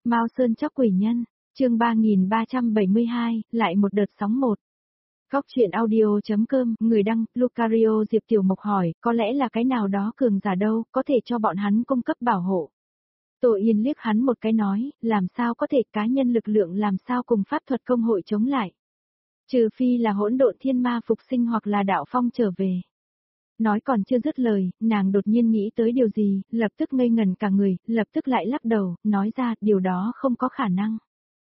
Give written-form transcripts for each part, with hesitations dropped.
Mao Sơn Chóc Quỷ Nhân, chương 3372, lại một đợt sóng một. Góc truyện audio.com, người đăng, Lucario Diệp Tiểu Mộc hỏi, có lẽ là cái nào đó cường giả đâu, có thể cho bọn hắn cung cấp bảo hộ. Tô Yên liếc hắn một cái nói, làm sao có thể cá nhân lực lượng làm sao cùng pháp thuật công hội chống lại. Trừ phi là hỗn độn thiên ma phục sinh hoặc là đạo phong trở về. Nói còn chưa dứt lời, nàng đột nhiên nghĩ tới điều gì, lập tức ngây ngẩn cả người, lập tức lại lắc đầu, nói ra, điều đó không có khả năng.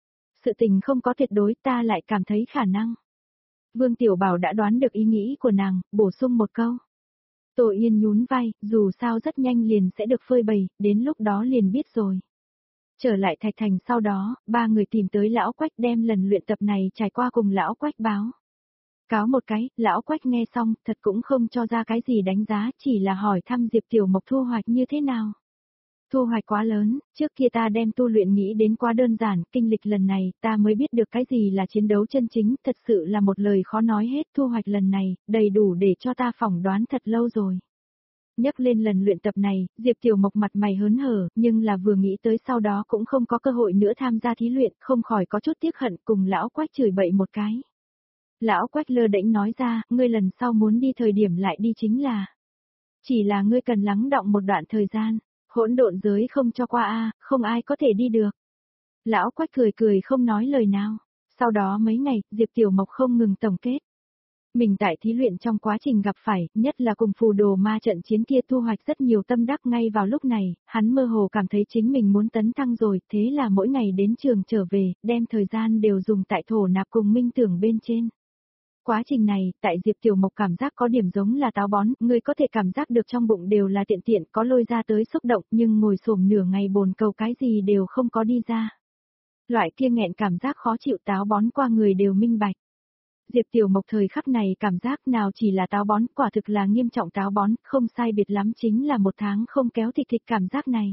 Sự tình không có tuyệt đối, ta lại cảm thấy khả năng. Vương Tiểu Bảo đã đoán được ý nghĩ của nàng, bổ sung một câu. Tô Yên nhún vai, dù sao rất nhanh liền sẽ được phơi bày, đến lúc đó liền biết rồi. Trở lại Thạch Thành sau đó, ba người tìm tới Lão Quách đem lần luyện tập này trải qua cùng Lão Quách báo. Cáo một cái, Lão Quách nghe xong, thật cũng không cho ra cái gì đánh giá, chỉ là hỏi thăm Diệp Tiểu Mộc thu hoạch như thế nào. Thu hoạch quá lớn, trước kia ta đem tu luyện nghĩ đến quá đơn giản, kinh lịch lần này, ta mới biết được cái gì là chiến đấu chân chính, thật sự là một lời khó nói hết, thu hoạch lần này, đầy đủ để cho ta phỏng đoán thật lâu rồi. Nhắc lên lần luyện tập này, Diệp Tiểu Mộc mặt mày hớn hở, nhưng là vừa nghĩ tới sau đó cũng không có cơ hội nữa tham gia thí luyện, không khỏi có chút tiếc hận cùng Lão Quách chửi bậy một cái. Lão Quách lơ đễnh nói ra, ngươi lần sau muốn đi thời điểm lại đi chính là. Chỉ là ngươi cần lắng đọng một đoạn thời gian, hỗn độn giới không cho qua a, không ai có thể đi được. Lão Quách cười cười không nói lời nào. Sau đó mấy ngày, Diệp Tiểu Mộc không ngừng tổng kết. Mình tại thí luyện trong quá trình gặp phải, nhất là cùng phù đồ ma trận chiến kia thu hoạch rất nhiều tâm đắc ngay vào lúc này, hắn mơ hồ cảm thấy chính mình muốn tấn thăng rồi, thế là mỗi ngày đến trường trở về, đem thời gian đều dùng tại thổ nạp cùng minh tưởng bên trên. Quá trình này, tại Diệp Tiểu Mộc cảm giác có điểm giống là táo bón, người có thể cảm giác được trong bụng đều là tiện tiện có lôi ra tới xúc động nhưng ngồi xổm nửa ngày bồn cầu cái gì đều không có đi ra. Loại kia nghẹn cảm giác khó chịu táo bón qua người đều minh bạch. Diệp Tiểu Mộc thời khắc này cảm giác nào chỉ là táo bón, quả thực là nghiêm trọng táo bón, không sai biệt lắm chính là một tháng không kéo thịt cảm giác này.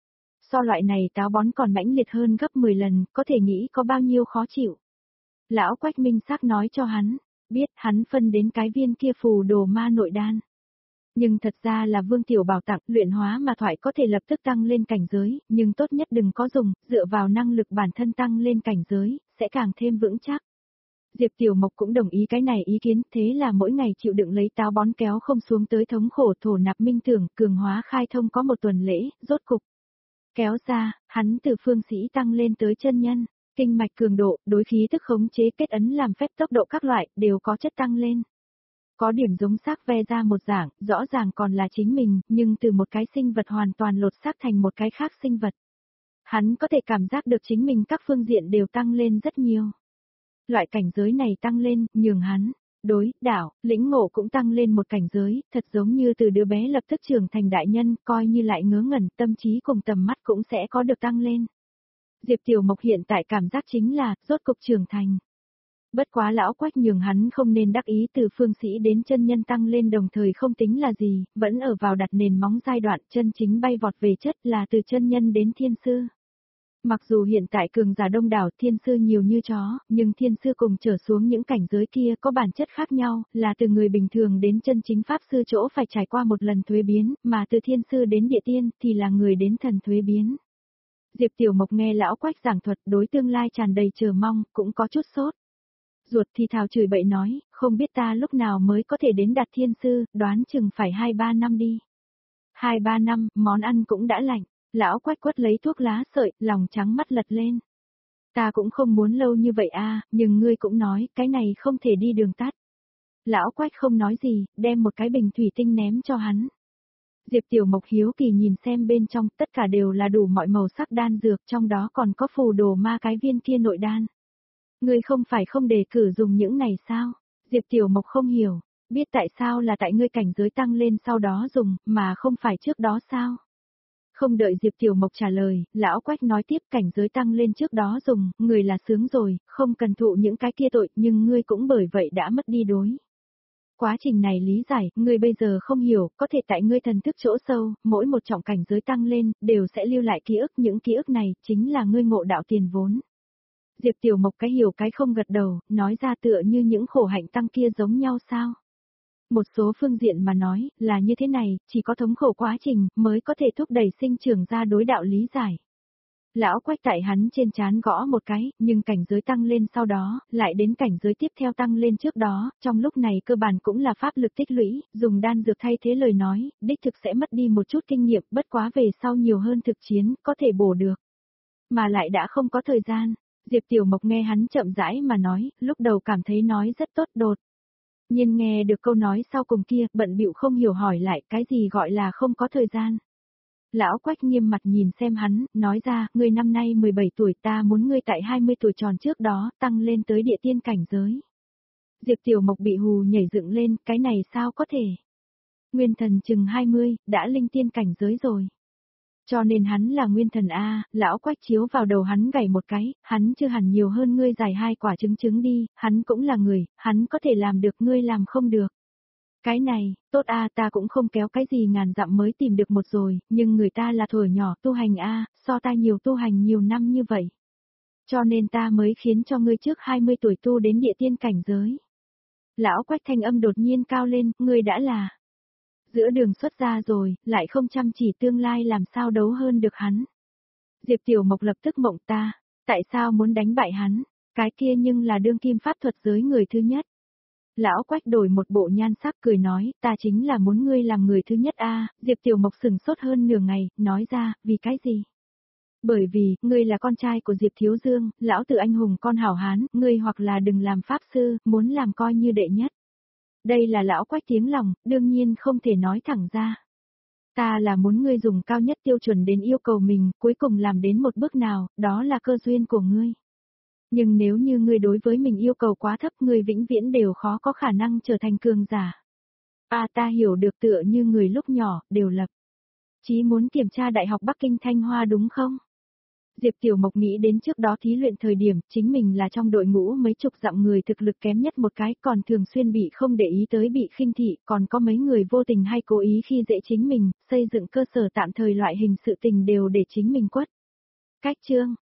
So loại này táo bón còn mãnh liệt hơn gấp 10 lần, có thể nghĩ có bao nhiêu khó chịu. Lão Quách minh xác nói cho hắn. Biết hắn phân đến cái viên kia phù đồ ma nội đan. Nhưng thật ra là Vương Tiểu Bảo tặng luyện hóa mà thoại có thể lập tức tăng lên cảnh giới, nhưng tốt nhất đừng có dùng, dựa vào năng lực bản thân tăng lên cảnh giới, sẽ càng thêm vững chắc. Diệp Tiểu Mộc cũng đồng ý cái này ý kiến, thế là mỗi ngày chịu đựng lấy táo bón kéo không xuống tới thống khổ thổ nạp minh tưởng, cường hóa khai thông có một tuần lễ, rốt cục. Kéo ra, hắn từ phương sĩ tăng lên tới chân nhân. Kinh mạch cường độ, đối khí tức khống chế kết ấn làm phép tốc độ các loại, đều có chất tăng lên. Có điểm giống xác ve ra một dạng, rõ ràng còn là chính mình, nhưng từ một cái sinh vật hoàn toàn lột xác thành một cái khác sinh vật. Hắn có thể cảm giác được chính mình các phương diện đều tăng lên rất nhiều. Loại cảnh giới này tăng lên, nhường hắn, đối, đạo, lĩnh ngộ cũng tăng lên một cảnh giới, thật giống như từ đứa bé lập tức trưởng thành đại nhân, coi như lại ngớ ngẩn, tâm trí cùng tầm mắt cũng sẽ có được tăng lên. Diệp Tiểu Mộc hiện tại cảm giác chính là, rốt cục trưởng thành. Bất quá Lão Quách nhường hắn không nên đắc ý từ phương sĩ đến chân nhân tăng lên đồng thời không tính là gì, vẫn ở vào đặt nền móng giai đoạn chân chính bay vọt về chất là từ chân nhân đến thiên sư. Mặc dù hiện tại cường giả đông đảo thiên sư nhiều như chó, nhưng thiên sư cùng trở xuống những cảnh giới kia có bản chất khác nhau, là từ người bình thường đến chân chính pháp sư chỗ phải trải qua một lần thuế biến, mà từ thiên sư đến địa tiên thì là người đến thần thuế biến. Diệp Tiểu Mộc nghe Lão Quách giảng thuật đối tương lai tràn đầy chờ mong, cũng có chút sốt. Ruột thì thào chửi bậy nói, không biết ta lúc nào mới có thể đến đạt thiên sư, đoán chừng phải 2-3 năm đi. 2-3 năm, món ăn cũng đã lạnh, Lão Quách quất lấy thuốc lá sợi, lòng trắng mắt lật lên. Ta cũng không muốn lâu như vậy a, nhưng ngươi cũng nói, cái này không thể đi đường tắt. Lão Quách không nói gì, đem một cái bình thủy tinh ném cho hắn. Diệp Tiểu Mộc hiếu kỳ nhìn xem bên trong, tất cả đều là đủ mọi màu sắc đan dược, trong đó còn có phù đồ ma cái viên kia nội đan. Ngươi không phải không đề cử dùng những này sao? Diệp Tiểu Mộc không hiểu, biết tại sao là tại ngươi cảnh giới tăng lên sau đó dùng, mà không phải trước đó sao? Không đợi Diệp Tiểu Mộc trả lời, Lão Quách nói tiếp cảnh giới tăng lên trước đó dùng, người là sướng rồi, không cần thụ những cái kia tội, nhưng ngươi cũng bởi vậy đã mất đi đối. Quá trình này lý giải, ngươi bây giờ không hiểu, có thể tại ngươi thần thức chỗ sâu, mỗi một trọng cảnh giới tăng lên, đều sẽ lưu lại ký ức, những ký ức này, chính là ngươi ngộ đạo tiền vốn. Diệp Tiểu Mộc cái hiểu cái không gật đầu, nói ra tựa như những khổ hạnh tăng kia giống nhau sao? Một số phương diện mà nói, là như thế này, chỉ có thống khổ quá trình, mới có thể thúc đẩy sinh trưởng ra đối đạo lý giải. Lão Quách tại hắn trên trán gõ một cái, nhưng cảnh giới tăng lên sau đó, lại đến cảnh giới tiếp theo tăng lên trước đó, trong lúc này cơ bản cũng là pháp lực tích lũy, dùng đan dược thay thế lời nói, đích thực sẽ mất đi một chút kinh nghiệm, bất quá về sau nhiều hơn thực chiến, có thể bổ được. Mà lại đã không có thời gian. Diệp Tiểu Mộc nghe hắn chậm rãi mà nói, lúc đầu cảm thấy nói rất tốt đột. Nhưng nghe được câu nói sau cùng kia, bận bịu không hiểu hỏi lại cái gì gọi là không có thời gian. Lão Quách nghiêm mặt nhìn xem hắn, nói ra, ngươi năm nay 17 tuổi, ta muốn ngươi tại 20 tuổi tròn trước đó, tăng lên tới địa tiên cảnh giới. Diệp Tiểu Mộc bị hù nhảy dựng lên, cái này sao có thể? Nguyên thần chừng 20, đã linh tiên cảnh giới rồi. Cho nên hắn là nguyên thần A, lão Quách chiếu vào đầu hắn gảy một cái, hắn chưa hẳn nhiều hơn ngươi giải 2 quả trứng đi, hắn cũng là người, hắn có thể làm được ngươi làm không được. Cái này, tốt A, ta cũng không kéo cái gì ngàn dặm mới tìm được một rồi, nhưng người ta là thuở nhỏ tu hành A, so ta nhiều tu hành nhiều năm như vậy. Cho nên ta mới khiến cho ngươi trước 20 tuổi tu đến địa tiên cảnh giới. Lão Quách thanh âm đột nhiên cao lên, ngươi đã là giữa đường xuất ra rồi, lại không chăm chỉ tương lai làm sao đấu hơn được hắn. Diệp Tiểu Mộc lập tức mộng ta, tại sao muốn đánh bại hắn, cái kia nhưng là đương kim pháp thuật giới người thứ nhất. Lão Quách đổi một bộ nhan sắc cười nói, ta chính là muốn ngươi làm người thứ nhất a. Diệp Tiểu Mộc sừng sốt hơn nửa ngày, nói ra, vì cái gì? Bởi vì, ngươi là con trai của Diệp Thiếu Dương, lão tử anh hùng con hảo hán, ngươi hoặc là đừng làm pháp sư, muốn làm coi như đệ nhất. Đây là lão Quách tiếng lòng, đương nhiên không thể nói thẳng ra. Ta là muốn ngươi dùng cao nhất tiêu chuẩn đến yêu cầu mình, cuối cùng làm đến một bước nào, đó là cơ duyên của ngươi. Nhưng nếu như ngươi đối với mình yêu cầu quá thấp, ngươi vĩnh viễn đều khó có khả năng trở thành cường giả. Ta hiểu được tựa như người lúc nhỏ, đều lập. Chí muốn kiểm tra Đại học Bắc Kinh Thanh Hoa đúng không? Diệp Tiểu Mộc nghĩ đến trước đó thí luyện thời điểm, chính mình là trong đội ngũ mấy chục dặm người thực lực kém nhất một cái, còn thường xuyên bị không để ý tới bị khinh thị, còn có mấy người vô tình hay cố ý khi dễ chính mình, xây dựng cơ sở tạm thời loại hình sự tình đều để chính mình quất. Cách chương